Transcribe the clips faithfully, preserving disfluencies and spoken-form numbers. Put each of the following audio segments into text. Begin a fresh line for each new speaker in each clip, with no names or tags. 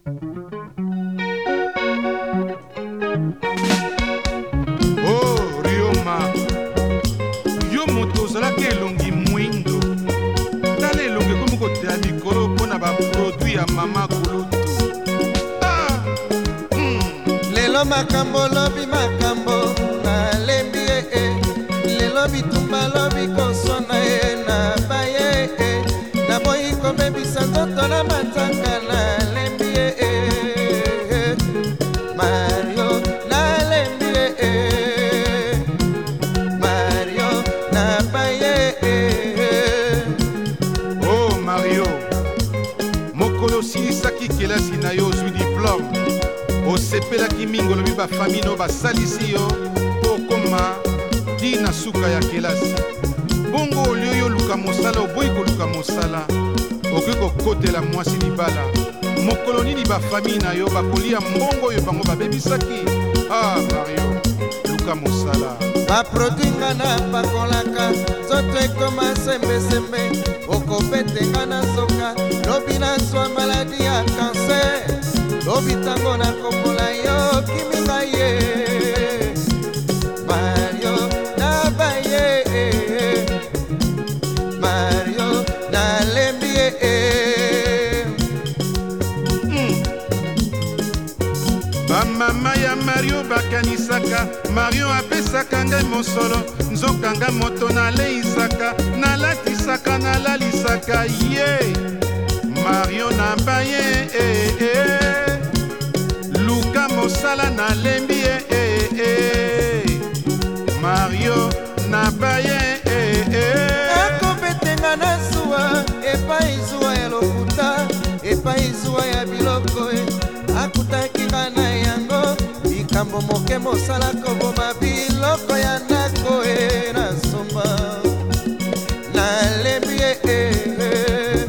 Oh Rioma, yo moto ozalaki elongi mwindo tala elongi komi koteya likolo mpona baproduit ya mama kulutu. Ah, mm.
Lelo makambo lobi makambo nalembi e e lelo bitumba lobi koswana e na baye e na boyi kobebisa nzoto na matanga nalembi e e Mario nalembi e e Mario na baye e.
Oh Mario, mokolo osilisaki kelasi na yo ozwi diplome osepelaki mingi olobi bafami no basalisi yo mpo okoma ti na suka ya kelasi. Bongo olio yo luka mosala oboyi koluka mosala okoki kokotela mwasi libala. Mokolo nini bafami na yo bakolia mbongo oyo bango babebisaki? Ah Mario, luka mosala.
Baproduit na pakolaka nzoto ekoma sembesembe okobetenga na soka lobi na zwa maladi ya kanser lobi ntango nakopola yo kiminga ye Mario na baye Mario nalembi ye.
mm. Bamama ya Mario bakanisaka Mario apesaka ngai mosolo nzokanga moto naleisaka nalatisaka nalalisaka ye yeah. Mario na baye eh, eh. Luka mosala nalembi eh, eh, eh. Mario na baye eh, eh.
Akobetenga na zuwa epai zuwa ya lokuta epai zuwa ya biloko akutaki na yango likambo moke mosala koboma biloko ya ndako e na somba nalembi e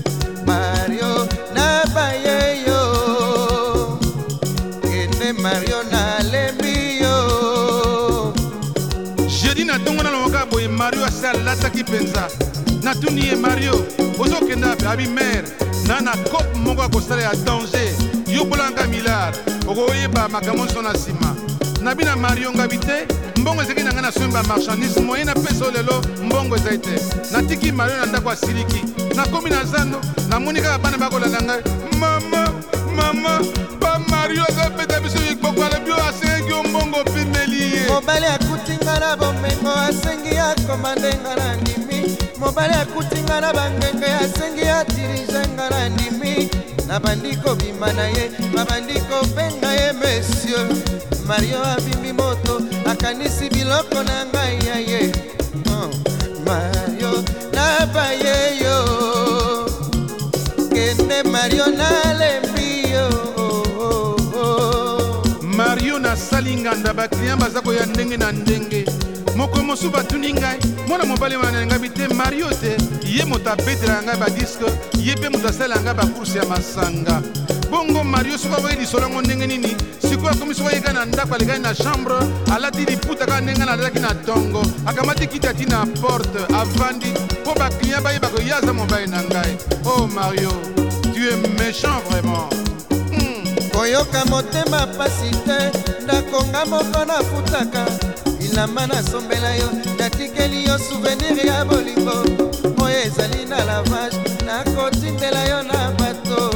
Mario na baye yo kende Mario nalembi yo.
Jeudi na tongo na loka boye Mario asalataki penza natuni ye Mario ozokenda abi mer na na cop moko akosala ya danger yobolanga milard okoyeba makambo nyonso na nsima na bina Mario ngabi te mbongo ezalaki na ngai na somba marchandise moye na pesa lelo mbongo ezali te natiki Mario na ndako asiliki nakomi na zando namoni kaka bana bakolanda ngai mama mama pa Mario azobeta biso ekpoko alobi oyo asengi yo mbongo opimeli ye.
Mobali akutinga na bomengo asengi akomandenga na ndimi mobali akutinga na bangenge asengi atirizenga na ndimi na bandiko bima na ye babandiko benga ye monsieur Mario abimbi moto akanisi biloko na ngai ya ye oh, Mario na baye yo kende Mario nalembi yo oh, oh, oh.
Mario nasali nganda baklian baza koya ndenge na ndenge moko mosu batuni ngai mwana mobali wana ngai te Mario te ye moto abetela ngai badiske ye mpe moto asala ngai bakurse ya masanga. Bongo Mario soki aboyi lisolongo ndenge nini sikoyo akomi soki ayeka na ndako alekaki na chambre alati liputa kaka ndenge na alalaki na tongo akamati kiti ati na porte avandi mpo baklian bayeba koye aza mobali na ngai. Oh Mario, tu es méchant vraiment.
koyoka motema pasi te ndakonga moko nafutaka bilamba nasombela yo natikeli yo souvenir ya bolingo oyo ezali na lavage nakotindela yo na bato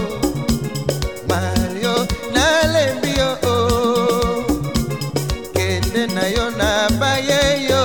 Mario nalembi yo oh. Kende na yo na baye yo.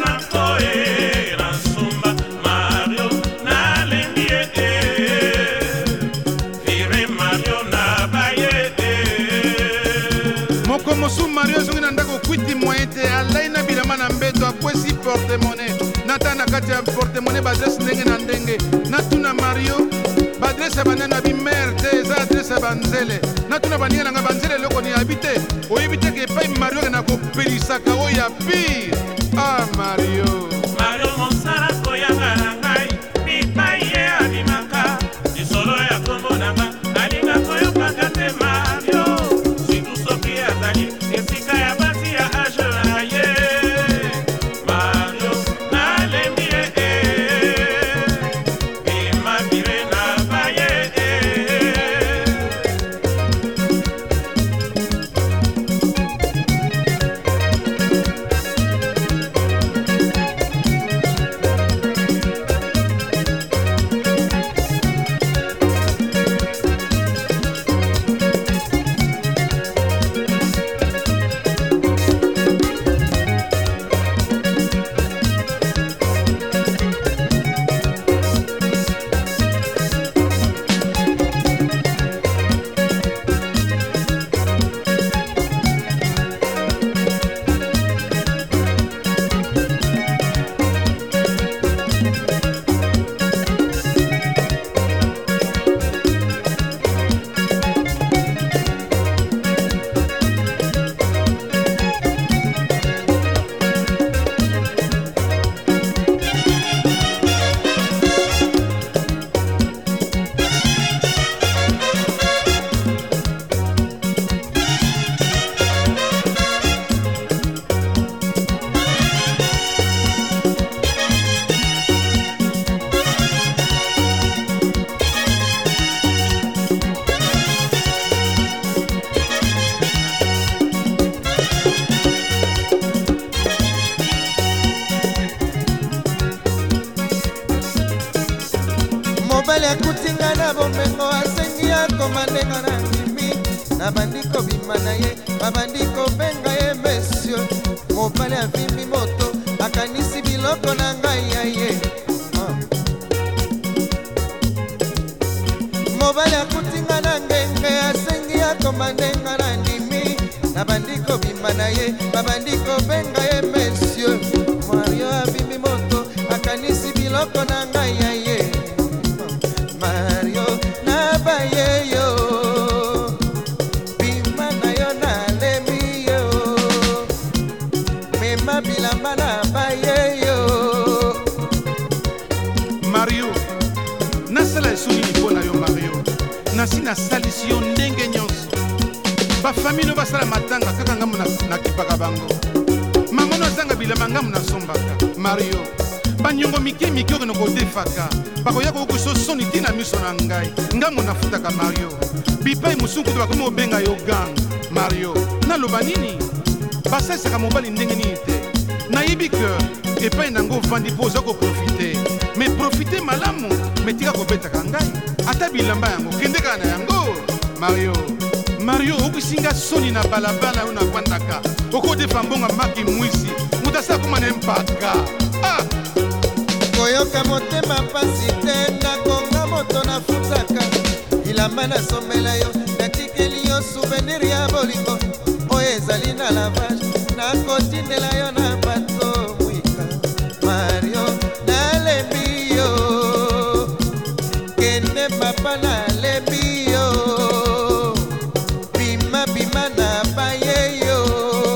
mosu Mario zongi na ndako kwiti moyete alai na bilama na mbeto akwesi porte-monnaie nata na kati ya porte-monnaie badresse ndenge na ndenge natuna Mario badresse ya bana na bimere te eza adresse ya banzele natuna baninga nanga banzele eloko ni yabi te oyebi te ke epai Mario ke na kopelisaka oyo ya pire. Ah Mario
Mario mosala koyanga na ngai bipai ye abimaka lisolo ya kombo na nga alinga koyokaka te Mario situ soki azali esika ya basi ya age na ye Mario nalembi ye bimabire na baye
mobali akutinga na bomengo asengi akomandenga na ndimi na bandiko bima na ye babandi kobenga ye mesio mobali avimbi moto akanisi biloko na ngai ya ye mobali akutinga na ngenge asengi akomandenga na ndimi na bandiko bima na ye babandi kobenga ye mesio Mario avimbi moto akanisi biloko na ngai ya ye Mario na baye yo bima na yo na lemi yo mema bilamba na baye yo
Mario nasala esuni lipo na yo Mario nasi nasalisi yo ndenge nyonso bafamili oyo basala matanga kaka ngambo nakipaka bango mangono azanga bilamba ngambo nasombaka Mario banyongo mike mike oyo nakodefaka bakoya kokoso soni tina miso na ngai ngambo nafutaka Mario bipai mosuku te bakomi obenga yo gang Mario naloba nini basalisaka mobali ndenge nini te nayebi ke epai nango ovandi mpo oza koprofite me profite malamu me tika kobetaka ngai ata bilamba yango kende kaka na yango Mario Mario okusinga soni na balabala oyo navandaka okodefa mbonga maki mwisi moto asala koma na mpaka ah!
koyoka motema pasi te nakonga moto nafutaka ilamba nasombela yo natikeli yo souvenir ya bolingo oyo ezali na lavage nakotindela yo na bato mwika Mario nalembi yo kende papa nalembi yo bima bima na baye yo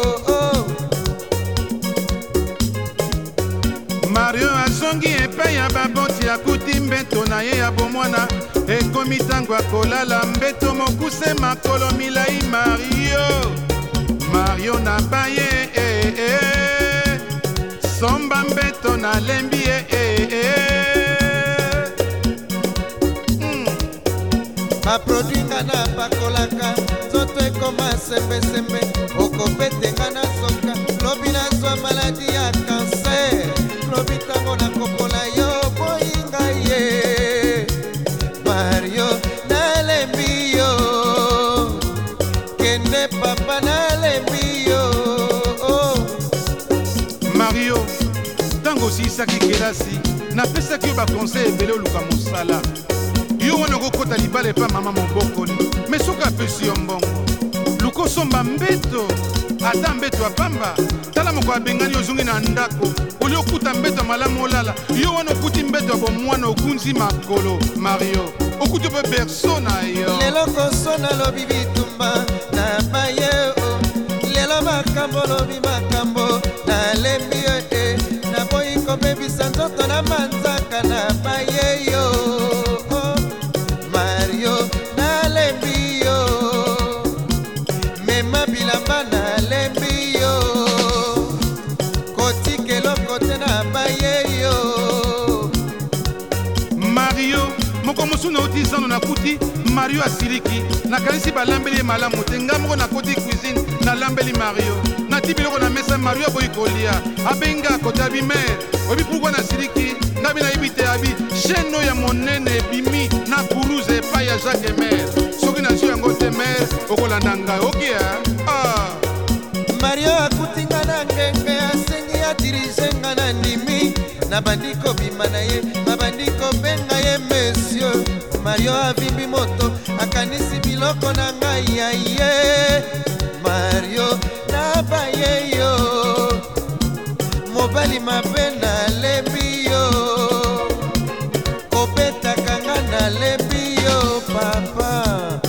Mario azongi epai ya baboti akuti mbeto na ye ya bomwana ekomi ntango akolala mbeto mokuse makolo milai Mario Mario na baye eh, eh. somba mbeto na lembi eh, eh, eh. mm.
baprodwinga na pakolaka nzoto ekoma sembesembe okobetenga na soka lobi nazwa maladi ya kanser lobi ntango nakopola yo boyinga ye Mario nalembi yo kende papa nalembi yo
Mario ntango osilisaki kelasi napesaki yo bakonseil ebele oluka mosala yo wana okokɔta libala epa mama mobokoli me soki apesi yo mbongo luka osomba mbeto ata mbeto ya pamba tala moko abengani ozongi na ndako oli okuta mbeto ya malamu olala yo wana okuti mbeto ya bomwana okunzi makolo mario okuti mpe berso na yo
lelo kosona lobi bitumba na baye o lelo makambo lobi makambo nalembi yo e naboyi kobebisa nzoto na manzaka na baye yo oh, mario nalembi yo mema bilamba nalembi yo kotikeloko te na baye yo
mario moko mosuna otizano nakuti mario asiliki nakanisi balambeli ye malamu te nga moko nakoti cuisine nalambeli mario nati biloko na mesa mario aboyi kolia abenga kote abi mere oyebi pourkui nasiliki nga bi nayebi te abi chaîne ya monene ebimi na poulouse epai ya jacques mere soki nazwi yango te mere okolanda ngai okia ah.
mario akutinga na ngenge asengi adirige nga na ndimi nabandi kobima na ye nabandi kobenga ye monsieur mario avimbi moto akanisi biloko na ngai ya ye mario nabaye yo mobali mabe nalembi yo kobetaka nga nalembi yo papa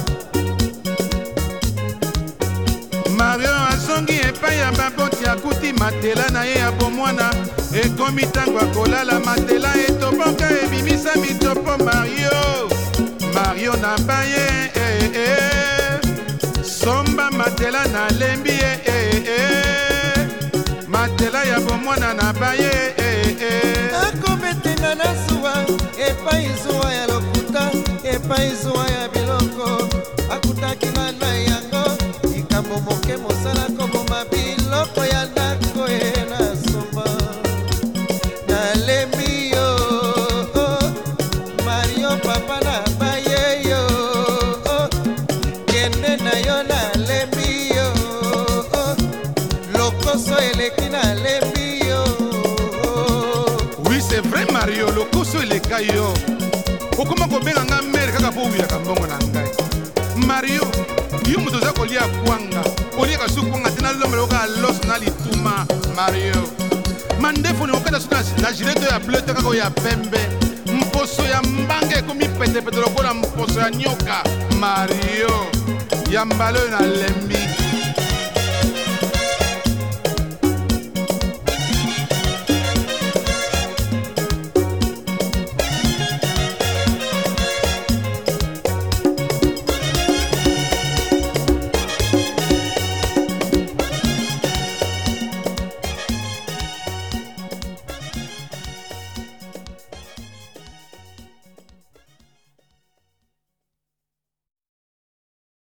mario azongi epai ya baboti akuti matela na ye ya bomwana ekomi ntango akolala matela etoboka ebimisa mitopo mario mario na baye eh, eh. somba matela nalembi ye eh, eh. matela ya bomwana na baye eh, eh.
akobetenga na zuwa epai zuwa ya lokuta epai zuwa ya biloko akutaki nga na yango likambo moke mosala koboma biloko ya ndako ye na somba nalembi yo oh, mario papa na baye yo oh, kende na yo nalembi yo oh, lokoso eleki nalembi yo oh.
Oui, c'est vrai mario lokoso eleka yo okoma kobenga nga mere kaka mpo owilaka mbongo na ngai mario yo moto oza kolia kwanga oliaka su kwanga te nalombela oka loso na lituma mario mandefu ni okenda su na gileto ya bleu te kaka oyo ya pembe mposo ya mbanga ekomi petepete lokola mposo ya nyoka mario ya mbala oyo nalembi